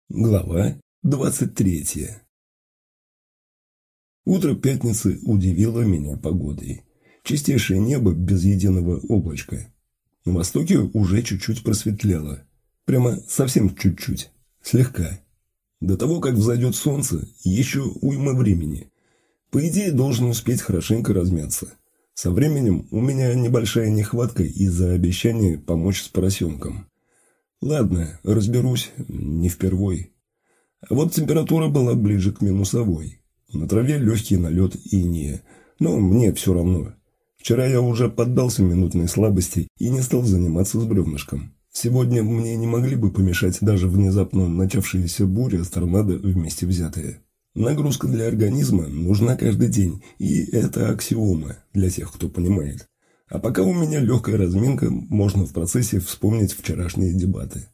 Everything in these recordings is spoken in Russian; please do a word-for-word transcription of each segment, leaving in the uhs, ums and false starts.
Глава двадцать третья. Утро пятницы удивило меня погодой. Чистейшее небо без единого облачка. На востоке уже чуть-чуть просветлело. Прямо совсем чуть-чуть. Слегка. До того, как взойдет солнце, еще уйма времени. По идее, должен успеть хорошенько размяться. Со временем у меня небольшая нехватка из-за обещания помочь с поросенком. Ладно, разберусь, не впервой. А вот температура была ближе к минусовой. На траве легкий налет инея, но мне все равно. Вчера я уже поддался минутной слабости и не стал заниматься с бревнышком. Сегодня мне не могли бы помешать даже внезапно начавшаяся буря с торнадо вместе взятые. Нагрузка для организма нужна каждый день, и это аксиома для тех, кто понимает. А пока у меня легкая разминка, можно в процессе вспомнить вчерашние дебаты.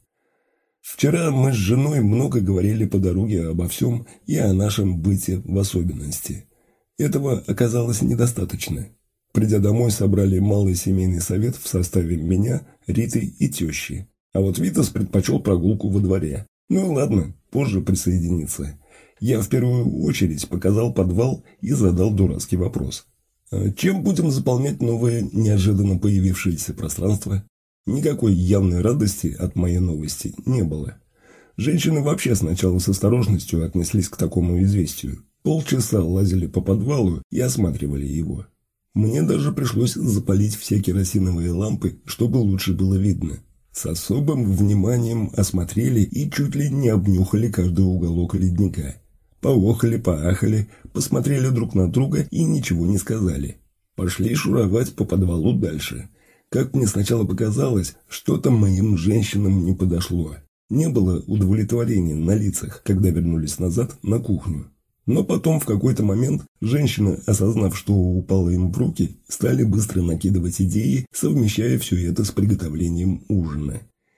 Вчера мы с женой много говорили по дороге обо всем и о нашем быте в особенности. Этого оказалось недостаточно. Придя домой, собрали малый семейный совет в составе меня, Риты и тещи. А вот Витас предпочел прогулку во дворе. Ну ладно, позже присоединится. Я в первую очередь показал подвал и задал дурацкий вопрос. Чем будем заполнять новое, неожиданно появившееся пространство? Никакой явной радости от моей новости не было. Женщины вообще сначала с осторожностью отнеслись к такому известию. Полчаса лазили по подвалу и осматривали его. Мне даже пришлось запалить все керосиновые лампы, чтобы лучше было видно. С особым вниманием осмотрели и чуть ли не обнюхали каждый уголок ледника. Поохали, поахали, посмотрели друг на друга и ничего не сказали. Пошли шуровать по подвалу дальше. Как мне сначала показалось, что-то моим женщинам не подошло. Не было удовлетворения на лицах, когда вернулись назад на кухню. Но потом в какой-то момент женщины, осознав, что упало им в руки, стали быстро накидывать идеи, совмещая все это с приготовлением ужина.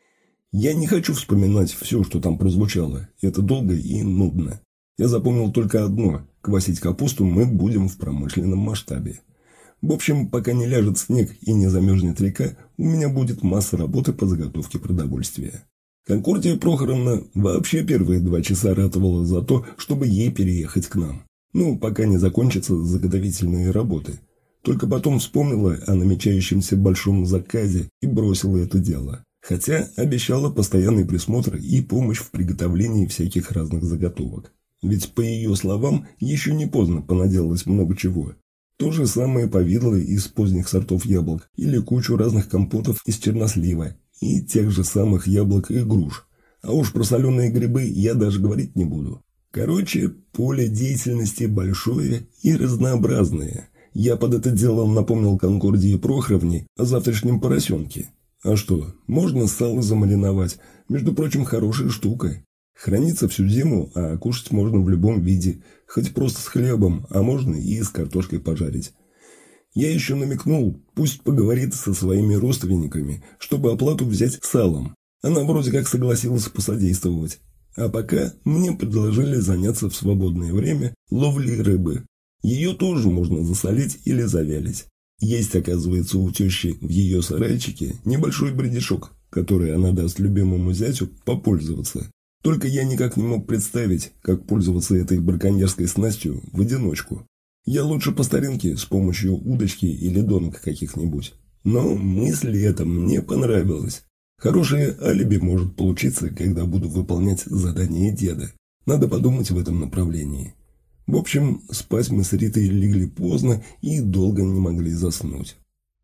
Я не хочу вспоминать все, что там прозвучало. Это долго и нудно. Я запомнил только одно – квасить капусту мы будем в промышленном масштабе. В общем, пока не ляжет снег и не замерзнет река, у меня будет масса работы по заготовке продовольствия. Конкордия Прохоровна вообще первые два часа ратовала за то, чтобы ей переехать к нам. Ну, пока не закончатся заготовительные работы. Только потом вспомнила о намечающемся большом заказе и бросила это дело. Хотя обещала постоянный присмотр и помощь в приготовлении всяких разных заготовок. Ведь, по ее словам, еще не поздно понаделалось много чего. То же самое повидло из поздних сортов яблок или кучу разных компотов из чернослива и тех же самых яблок и груш. А уж про соленые грибы я даже говорить не буду. Короче, поле деятельности большое и разнообразное. Я под это дело напомнил Конкордии Прохоровне о завтрашнем поросенке. А что, можно сало замариновать, между прочим, хорошая штука. Хранится всю зиму, а кушать можно в любом виде, хоть просто с хлебом, а можно и с картошкой пожарить. Я еще намекнул, пусть поговорит со своими родственниками, чтобы оплату взять салом. Она вроде как согласилась посодействовать. А пока мне предложили заняться в свободное время ловлей рыбы. Ее тоже можно засолить или завялить. Есть, оказывается, у тещи в ее сарайчике небольшой бредешок, который она даст любимому зятю попользоваться. Только я никак не мог представить, как пользоваться этой браконьерской снастью в одиночку. Я лучше по старинке с помощью удочки или донок каких-нибудь. Но мысль эта мне понравилась. Хорошее алиби может получиться, когда буду выполнять задание деда. Надо подумать в этом направлении. В общем, спать мы с Ритой легли поздно и долго не могли заснуть.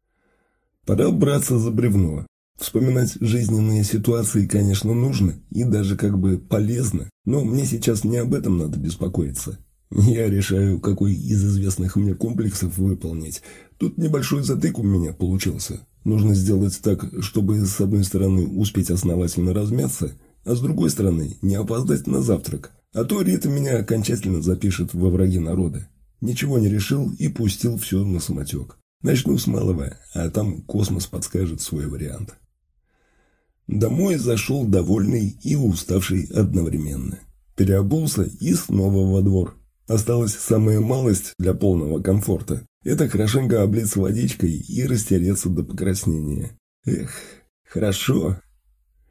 Пора браться за бревно. Вспоминать жизненные ситуации, конечно, нужно и даже как бы полезно, но мне сейчас не об этом надо беспокоиться. Я решаю, какой из известных мне комплексов выполнить. Тут небольшой затык у меня получился. Нужно сделать так, чтобы с одной стороны успеть основательно размяться, а с другой стороны не опоздать на завтрак. А то Рита меня окончательно запишет во враги народа. Ничего не решил и пустил все на самотек. Начну с малого, а там космос подскажет свой вариант. Домой зашел довольный и уставший одновременно. Переобулся и снова во двор. Осталась самая малость для полного комфорта. Это хорошенько облиться водичкой и растереться до покраснения. Эх, хорошо.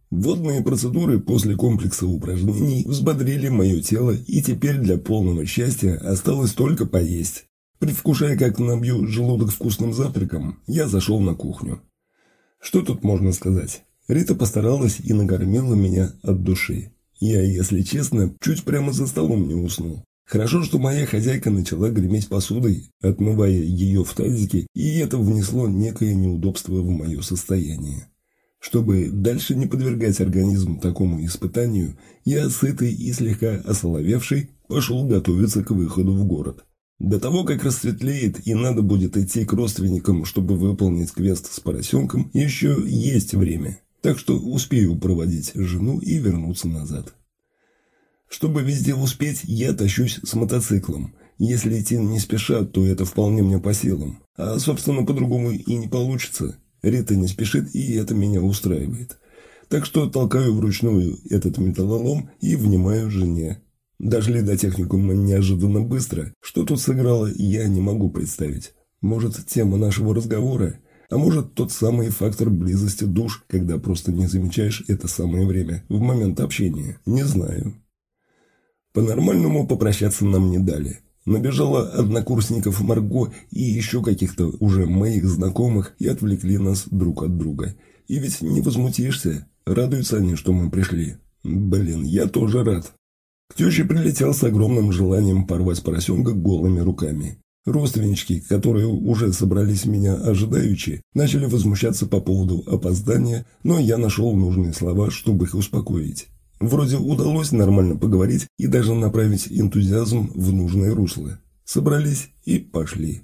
Водные процедуры после комплекса упражнений взбодрили мое тело, и теперь для полного счастья осталось только поесть. Предвкушая, как набью желудок вкусным завтраком, я зашел на кухню. Что тут можно сказать? Рита постаралась и накормила меня от души. Я, если честно, чуть прямо за столом не уснул. Хорошо, что моя хозяйка начала греметь посудой, отмывая ее в тазике, и это внесло некое неудобство в мое состояние. Чтобы дальше не подвергать организм такому испытанию, я, сытый и слегка осоловевший, пошел готовиться к выходу в город. До того, как рассветлеет и надо будет идти к родственникам, чтобы выполнить квест с поросенком, еще есть время, так что успею проводить жену и вернуться назад. Чтобы везде успеть, я тащусь с мотоциклом. Если идти не спеша, то это вполне мне по силам. А, собственно, по-другому и не получится. Рита не спешит, и это меня устраивает. Так что толкаю вручную этот металлолом и внимаю жене. Дошли до техникума неожиданно быстро. Что тут сыграло, я не могу представить. Может, тема нашего разговора? А может, тот самый фактор близости душ, когда просто не замечаешь это самое время в момент общения? Не знаю. По-нормальному попрощаться нам не дали. Набежало однокурсников Марго и еще каких-то уже моих знакомых и отвлекли нас друг от друга. И ведь не возмутишься. Радуются они, что мы пришли. Блин, я тоже рад. К теще прилетел с огромным желанием порвать поросенка голыми руками. Родственнички, которые уже собрались меня ожидаючи, начали возмущаться по поводу опоздания, но я нашел нужные слова, чтобы их успокоить. Вроде удалось нормально поговорить и даже направить энтузиазм в нужное русло. Собрались и пошли.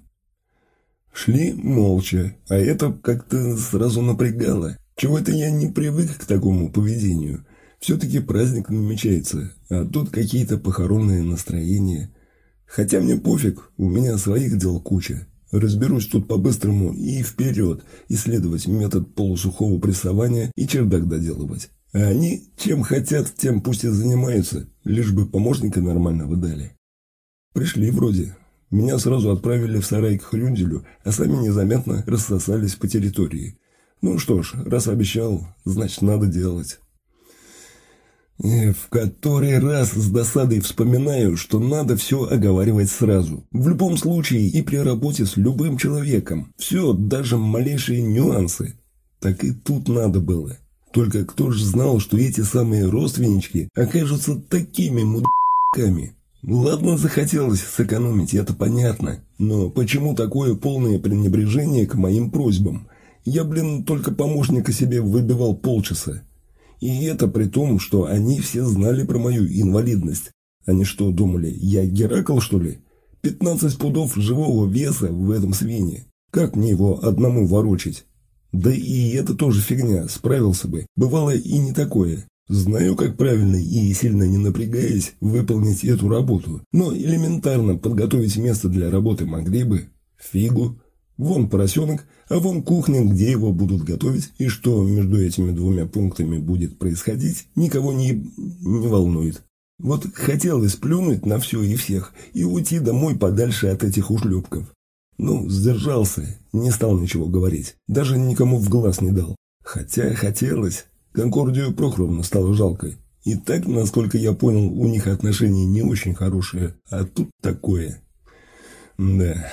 Шли молча, а это как-то сразу напрягало. Чего-то я не привык к такому поведению. Все-таки праздник намечается, а тут какие-то похоронные настроения. Хотя мне пофиг, у меня своих дел куча. Разберусь тут по-быстрому и вперед, исследовать метод полусухого прессования и чердак доделывать. А они чем хотят, тем пусть и занимаются, лишь бы помощника нормального дали. Пришли вроде. Меня сразу отправили в сарай к Хрюнделю, а сами незаметно рассосались по территории. Ну что ж, раз обещал, значит надо делать. В который раз с досадой вспоминаю, что надо все оговаривать сразу. В любом случае и при работе с любым человеком. Все, даже малейшие нюансы. Так и тут надо было. Только кто ж знал, что эти самые родственнички окажутся такими мудаками? Ладно, захотелось сэкономить, это понятно. Но почему такое полное пренебрежение к моим просьбам? Я, блин, только помощника себе выбивал полчаса. И это при том, что они все знали про мою инвалидность. Они что, думали, я Геракл, что ли? Пятнадцать пудов живого веса в этом свине. Как мне его одному ворочить? Да и это тоже фигня, справился бы. Бывало и не такое. Знаю, как правильно и сильно не напрягаясь выполнить эту работу. Но элементарно подготовить место для работы могли бы. Фигу. Вон поросенок, а вон кухня, где его будут готовить, и что между этими двумя пунктами будет происходить, никого не, не волнует. Вот хотелось плюнуть на все и всех и уйти домой подальше от этих ушлепков. Ну, сдержался, не стал ничего говорить, даже никому в глаз не дал. Хотя хотелось. Конкордию Прохоровну стало жалко. И так, насколько я понял, у них отношения не очень хорошие, а тут такое. Да...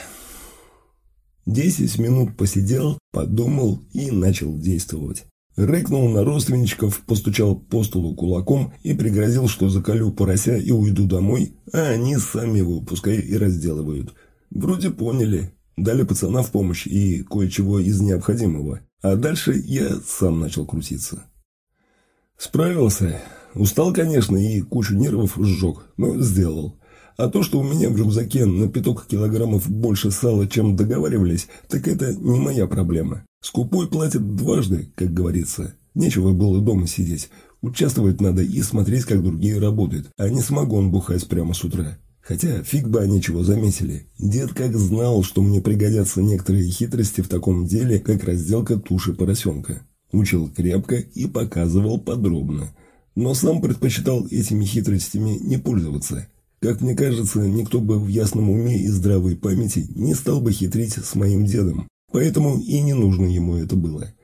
Десять минут посидел, подумал и начал действовать. Рыкнул на родственничков, постучал по столу кулаком и пригрозил, что заколю порося и уйду домой, а они сами его пускай и разделывают. Вроде поняли, дали пацана в помощь и кое-чего из необходимого, а дальше я сам начал крутиться. Справился. Устал, конечно, и кучу нервов сжег, но сделал. А то, что у меня в рюкзаке на пяток килограммов больше сала, чем договаривались, так это не моя проблема. Скупой платит дважды, как говорится. Нечего было дома сидеть. Участвовать надо и смотреть, как другие работают, а не самогон бухать прямо с утра. Хотя фиг бы они чего заметили. Дед как знал, что мне пригодятся некоторые хитрости в таком деле, как разделка туши поросенка. Учил крепко и показывал подробно. Но сам предпочитал этими хитростями не пользоваться. Как мне кажется, никто бы в ясном уме и здравой памяти не стал бы хитрить с моим дедом, поэтому и не нужно ему это было.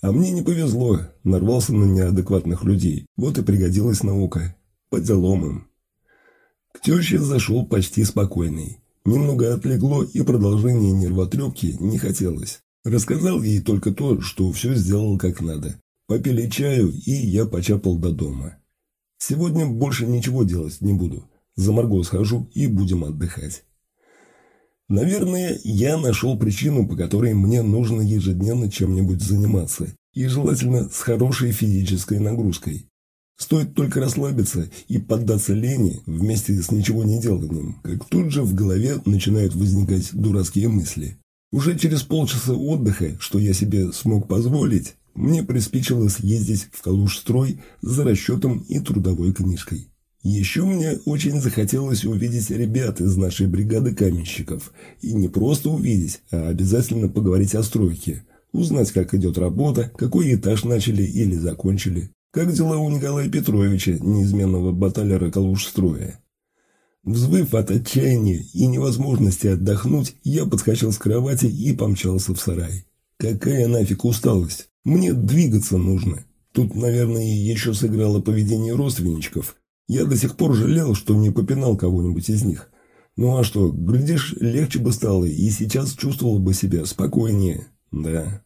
А мне не повезло, нарвался на неадекватных людей, вот и пригодилась наука. По делам им. К теще зашел почти спокойный. Немного отлегло, и продолжение нервотрепки не хотелось. Рассказал ей только то, что все сделал как надо. Попили чаю, и я почапал до дома. Сегодня больше ничего делать не буду. За Марго схожу и будем отдыхать. Наверное, я нашел причину, по которой мне нужно ежедневно чем-нибудь заниматься, и желательно с хорошей физической нагрузкой. Стоит только расслабиться и поддаться лени вместе с ничего не деланием, как тут же в голове начинают возникать дурацкие мысли. Уже через полчаса отдыха, что я себе смог позволить, мне приспичило съездить в Калужстрой за расчетом и трудовой книжкой. Еще мне очень захотелось увидеть ребят из нашей бригады каменщиков. И не просто увидеть, а обязательно поговорить о стройке. Узнать, как идет работа, какой этаж начали или закончили. Как дела у Николая Петровича, неизменного баталера Калужстроя. Взвыв от отчаяния и невозможности отдохнуть, я подскочил с кровати и помчался в сарай. Какая нафиг усталость? Мне двигаться нужно. Тут, наверное, еще сыграло поведение родственничков. Я до сих пор жалел, что не попинал кого-нибудь из них. Ну а что, глядишь, легче бы стало, и сейчас чувствовал бы себя спокойнее. Да.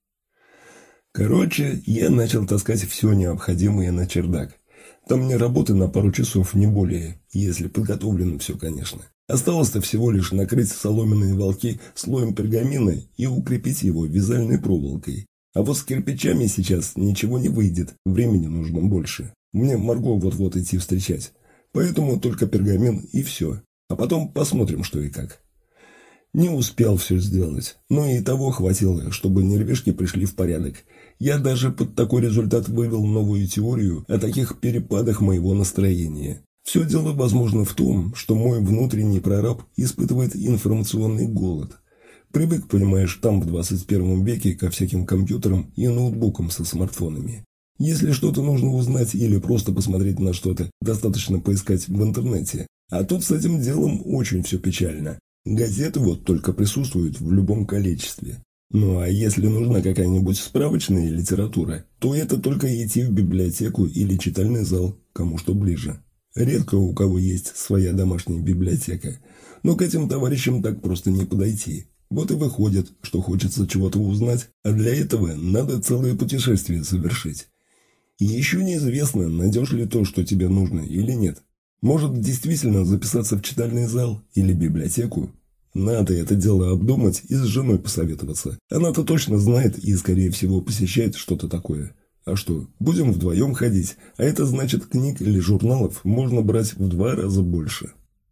Короче, я начал таскать все необходимое на чердак. Там мне работы на пару часов, не более, если подготовлено все, конечно. Осталось-то всего лишь накрыть соломенные волки слоем пергамина и укрепить его вязальной проволокой. А вот с кирпичами сейчас ничего не выйдет, времени нужно больше. Мне Марго вот-вот идти встречать. Поэтому только пергамин и все. А потом посмотрим, что и как. Не успел все сделать, но и того хватило, чтобы нервишки пришли в порядок. Я даже под такой результат вывел новую теорию о таких перепадах моего настроения. Все дело, возможно, в том, что мой внутренний прораб испытывает информационный голод. Привык, понимаешь, там в двадцать первом веке ко всяким компьютерам и ноутбукам со смартфонами. Если что-то нужно узнать или просто посмотреть на что-то, достаточно поискать в интернете. А тут с этим делом очень все печально. Газеты вот только присутствуют в любом количестве. Ну а если нужна какая-нибудь справочная литература, то это только идти в библиотеку или читальный зал, кому что ближе. Редко у кого есть своя домашняя библиотека, но к этим товарищам так просто не подойти. Вот и выходит, что хочется чего-то узнать, а для этого надо целое путешествие совершить. И еще неизвестно, найдешь ли то, что тебе нужно, или нет. Может, действительно записаться в читальный зал или библиотеку? Надо это дело обдумать и с женой посоветоваться. Она-то точно знает и, скорее всего, посещает что-то такое. А что, будем вдвоем ходить, а это значит, книг или журналов можно брать в два раза больше.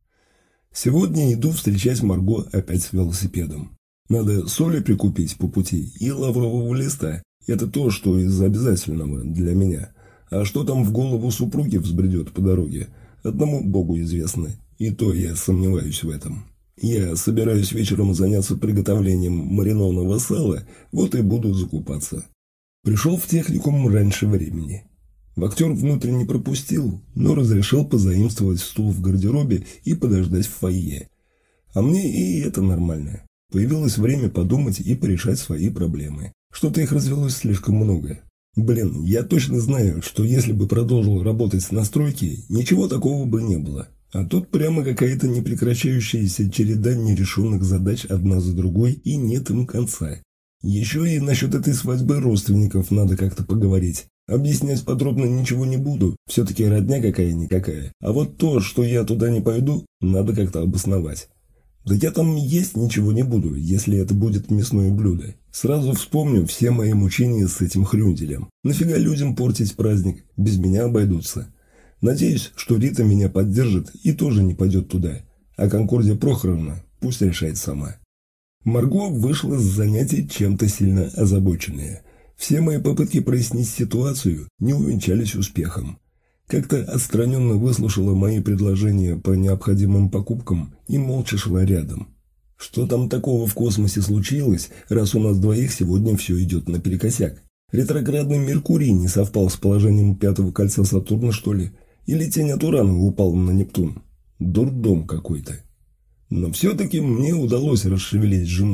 Сегодня иду встречать Марго опять с велосипедом. Надо соли прикупить по пути и лаврового листа. Это то, что из обязательного для меня. А что там в голову супруги взбредет по дороге, одному Богу известно. И то я сомневаюсь в этом. Я собираюсь вечером заняться приготовлением маринованного сала, вот и буду закупаться. Пришел в техникум раньше времени. Вахтер внутрь не пропустил, но разрешил позаимствовать стул в гардеробе и подождать в фойе. А мне и это нормально. Появилось время подумать и порешать свои проблемы. Что-то их развелось слишком много. Блин, я точно знаю, что если бы продолжил работать на стройке, ничего такого бы не было. А тут прямо какая-то непрекращающаяся череда нерешенных задач одна за другой, и нет им конца. Еще и насчет этой свадьбы родственников надо как-то поговорить. Объяснять подробно ничего не буду, все-таки родня какая-никакая. А вот то, что я туда не пойду, надо как-то обосновать. Да я там есть ничего не буду, если это будет мясное блюдо. Сразу вспомню все мои мучения с этим хрюнделем. Нафига людям портить праздник, без меня обойдутся. Надеюсь, что Рита меня поддержит и тоже не пойдет туда. А Конкордия Прохоровна пусть решает сама. Марго вышла с занятий чем-то сильно озабоченная. Все мои попытки прояснить ситуацию не увенчались успехом. Как-то отстраненно выслушала мои предложения по необходимым покупкам и молча шла рядом. Что там такого в космосе случилось, раз у нас двоих сегодня все идет наперекосяк? Ретроградный Меркурий не совпал с положением пятого кольца Сатурна, что ли? Или тень от Урана упала на Нептун? Дурдом какой-то. Но все-таки мне удалось расшевелить жену.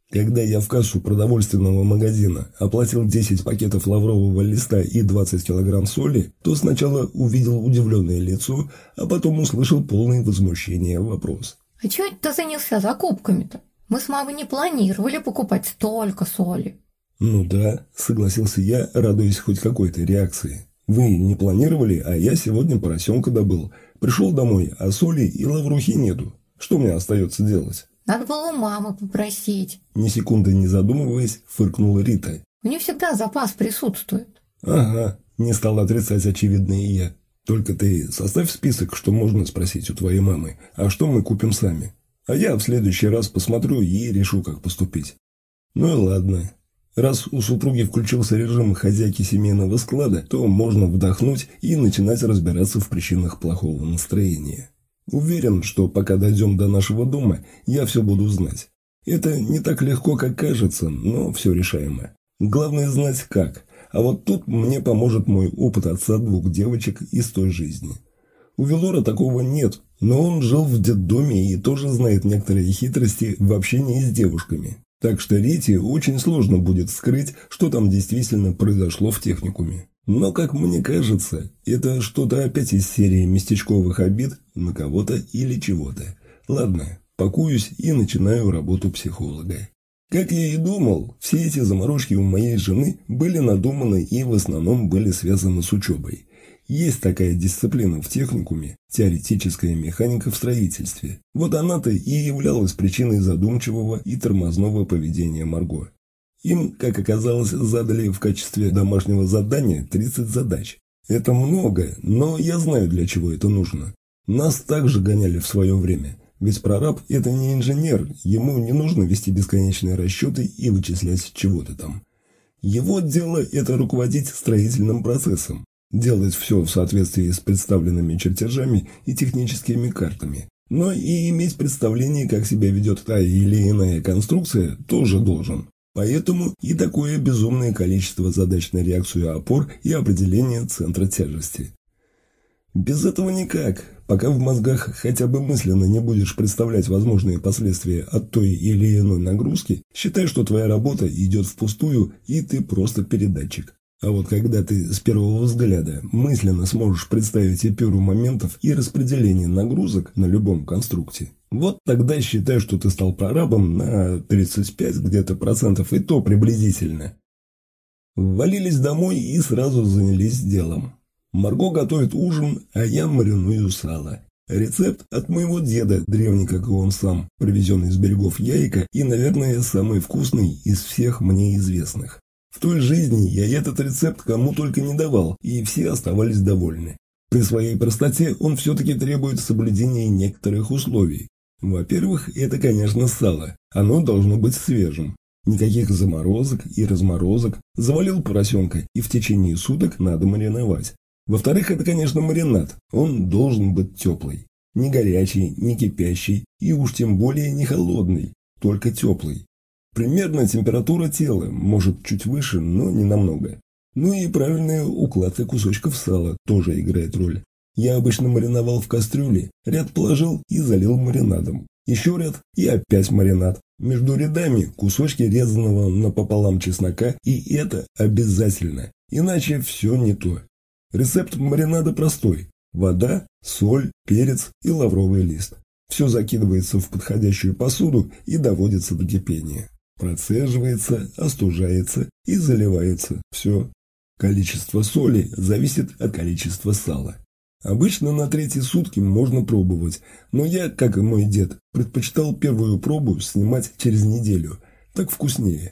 Когда я в кассу продовольственного магазина оплатил десять пакетов лаврового листа и двадцать килограмм соли, то сначала увидел удивленное лицо, а потом услышал полное возмущение вопрос. «А чего ты занялся закупками-то? Мы с мамой не планировали покупать столько соли». «Ну да», — согласился я, радуясь хоть какой-то реакции. «Вы не планировали, а я сегодня поросенка добыл. Пришел домой, а соли и лаврухи нету. Что мне остается делать?» «Надо было у мамы попросить». Ни секунды не задумываясь, фыркнула Рита. «У нее всегда запас присутствует». «Ага», — не стал отрицать очевидное и я. «Только ты составь список, что можно спросить у твоей мамы, а что мы купим сами. А я в следующий раз посмотрю и решу, как поступить». Ну и ладно. Раз у супруги включился режим хозяйки семейного склада, то можно вдохнуть и начинать разбираться в причинах плохого настроения. Уверен, что пока дойдем до нашего дома, я все буду знать. Это не так легко, как кажется, но все решаемо. Главное знать как. А вот тут мне поможет мой опыт отца двух девочек из той жизни. У Велора такого нет, но он жил в детдоме и тоже знает некоторые хитрости в общении с девушками. Так что Рите очень сложно будет скрыть, что там действительно произошло в техникуме. Но, как мне кажется, это что-то опять из серии местечковых обид на кого-то или чего-то. Ладно, пакуюсь и начинаю работу психолога. Как я и думал, все эти заморочки у моей жены были надуманы и в основном были связаны с учебой. Есть такая дисциплина в техникуме – теоретическая механика в строительстве. Вот она-то и являлась причиной задумчивого и тормозного поведения Марго. Им, как оказалось, задали в качестве домашнего задания тридцать задач. Это много, но я знаю, для чего это нужно. Нас также гоняли в свое время. Ведь прораб – это не инженер, ему не нужно вести бесконечные расчеты и вычислять чего-то там. Его дело – это руководить строительным процессом, делать все в соответствии с представленными чертежами и техническими картами. Но и иметь представление, как себя ведет та или иная конструкция, тоже должен. Поэтому и такое безумное количество задач на реакцию опор и определение центра тяжести. Без этого никак. Пока в мозгах хотя бы мысленно не будешь представлять возможные последствия от той или иной нагрузки, считай, что твоя работа идет впустую, и ты просто передатчик. А вот когда ты с первого взгляда мысленно сможешь представить эпюру моментов и распределение нагрузок на любом конструкте, вот тогда считай, что ты стал прорабом на тридцать пять где-то процентов, и то приблизительно. Ввалились домой и сразу занялись делом. Марго готовит ужин, а я мариную сало. Рецепт от моего деда, древний, как и он сам, привезенный из берегов Яйка и, наверное, самый вкусный из всех мне известных. В той жизни я этот рецепт кому только не давал, и все оставались довольны. При своей простоте он все-таки требует соблюдения некоторых условий. Во-первых, это, конечно, сало. Оно должно быть свежим. Никаких заморозок и разморозок. Завалил поросенка, и в течение суток надо мариновать. Во-вторых, это, конечно, маринад. Он должен быть теплый. Не горячий, не кипящий, и уж тем более не холодный, только теплый. Примерно температура тела, может чуть выше, но не намного. Ну и правильная укладка кусочков сала тоже играет роль. Я обычно мариновал в кастрюле, ряд положил и залил маринадом. Еще ряд и опять маринад. Между рядами кусочки резаного напополам чеснока, и это обязательно, иначе все не то. Рецепт маринада простой. Вода, соль, перец и лавровый лист. Все закидывается в подходящую посуду и доводится до кипения. Процеживается, остужается и заливается. Все. Количество соли зависит от количества сала. Обычно на третьи сутки можно пробовать, но я, как и мой дед, предпочитал первую пробу снимать через неделю. Так вкуснее.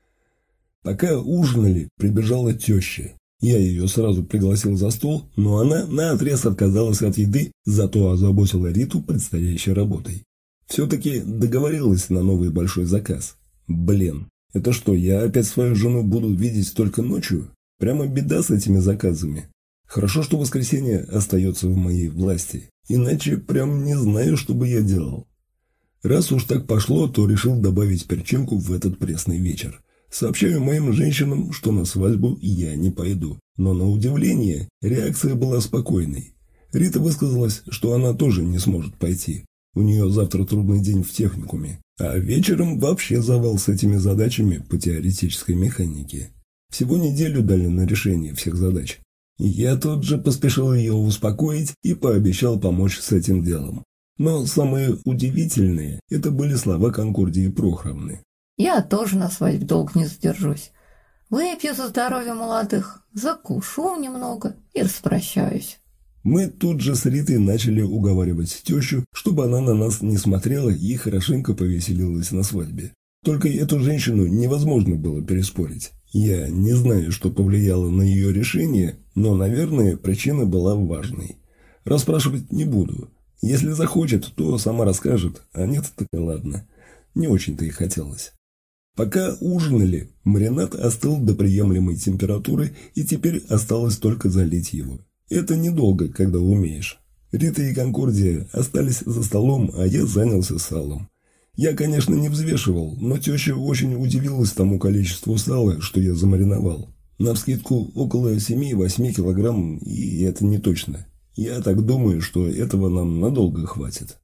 Пока ужинали, прибежала теща. Я ее сразу пригласил за стол, но она наотрез отказалась от еды, зато озаботила Риту предстоящей работой. Все-таки договорилась на новый большой заказ. Блин, это что, я опять свою жену буду видеть только ночью? Прямо беда с этими заказами. Хорошо, что воскресенье остается в моей власти, иначе прям не знаю, что бы я делал. Раз уж так пошло, то решил добавить перчинку в этот пресный вечер. Сообщаю моим женщинам, что на свадьбу я не пойду. Но на удивление реакция была спокойной. Рита высказалась, что она тоже не сможет пойти. У нее завтра трудный день в техникуме. А вечером вообще завал с этими задачами по теоретической механике. Всего неделю дали на решение всех задач. Я тут же поспешил ее успокоить и пообещал помочь с этим делом. Но самые удивительные – это были слова Конкордии Прохоровны. Я тоже на свадьбе долго не задержусь. Выпью за здоровье молодых, закушу немного и распрощаюсь. Мы тут же с Ритой начали уговаривать тещу, чтобы она на нас не смотрела и хорошенько повеселилась на свадьбе. Только эту женщину невозможно было переспорить. Я не знаю, что повлияло на ее решение, но, наверное, причина была важной. Расспрашивать не буду. Если захочет, то сама расскажет, а нет, так и ладно. Не очень-то и хотелось. Пока ужинали, маринад остыл до приемлемой температуры, и теперь осталось только залить его. Это недолго, когда умеешь. Рита и Конкордия остались за столом, а я занялся салом. Я, конечно, не взвешивал, но теща очень удивилась тому количеству сала, что я замариновал. Навскидку около семи-восьми килограмм, и это не точно. Я так думаю, что этого нам надолго хватит.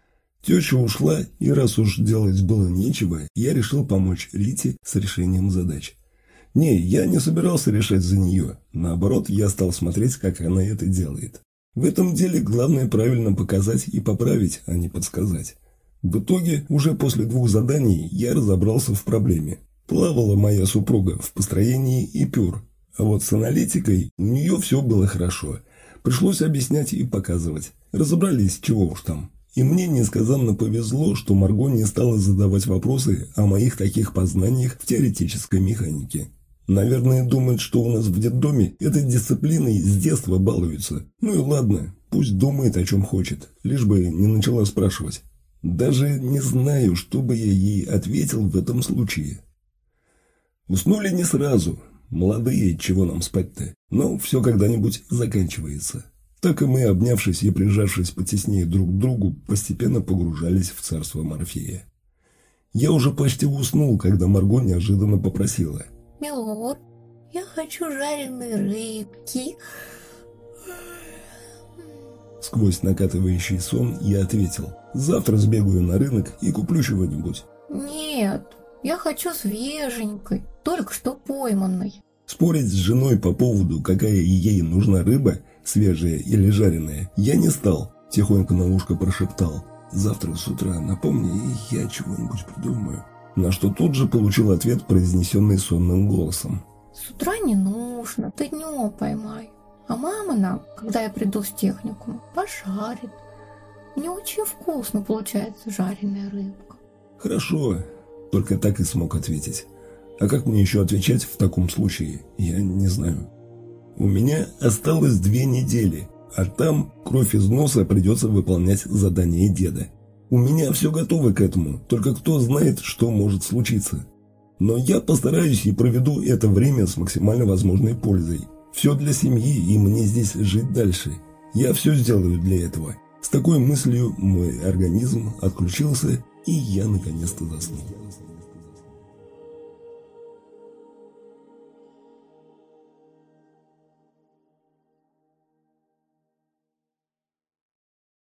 Теща ушла, и раз уж делать было нечего, я решил помочь Рите с решением задач. Не, я не собирался решать за нее. Наоборот, я стал смотреть, как она это делает. В этом деле главное правильно показать и поправить, а не подсказать. В итоге, уже после двух заданий я разобрался в проблеме. Плавала моя супруга в построении и пюр, а вот с аналитикой у нее все было хорошо. Пришлось объяснять и показывать. Разобрались, чего уж там. И мне несказанно повезло, что Марго не стала задавать вопросы о моих таких познаниях в теоретической механике. Наверное, думает, что у нас в детдоме этой дисциплиной с детства балуются. Ну и ладно, пусть думает, о чем хочет, лишь бы не начала спрашивать. Даже не знаю, что бы я ей ответил в этом случае. Уснули не сразу. Молодые, чего нам спать-то? Но все когда-нибудь заканчивается. Так и мы, обнявшись и прижавшись потеснее друг к другу, постепенно погружались в царство Морфея. Я уже почти уснул, когда Марго неожиданно попросила: «Милорд, я хочу жареной рыбки». Сквозь накатывающий сон я ответил: «Завтра сбегаю на рынок и куплю чего-нибудь». «Нет, я хочу свеженькой, только что пойманной». Спорить с женой по поводу, какая ей нужна рыба, свежая или жареная, я не стал. Тихонько на ушко прошептал: «Завтра с утра напомни, и я чего-нибудь придумаю». На что тут же получил ответ, произнесенный сонным голосом: «С утра не нужно, ты днем поймай. А мама нам, когда я приду с техникума, пожарит. Мне очень вкусно получается жареная рыбка». «Хорошо», только так и смог ответить. А как мне еще отвечать в таком случае, я не знаю. У меня осталось две недели, а там кровь из носа придется выполнять задание деда. У меня все готово к этому, только кто знает, что может случиться. Но я постараюсь и проведу это время с максимально возможной пользой. Все для семьи, и мне здесь жить дальше. Я все сделаю для этого. С такой мыслью мой организм отключился, и я наконец-то заснул.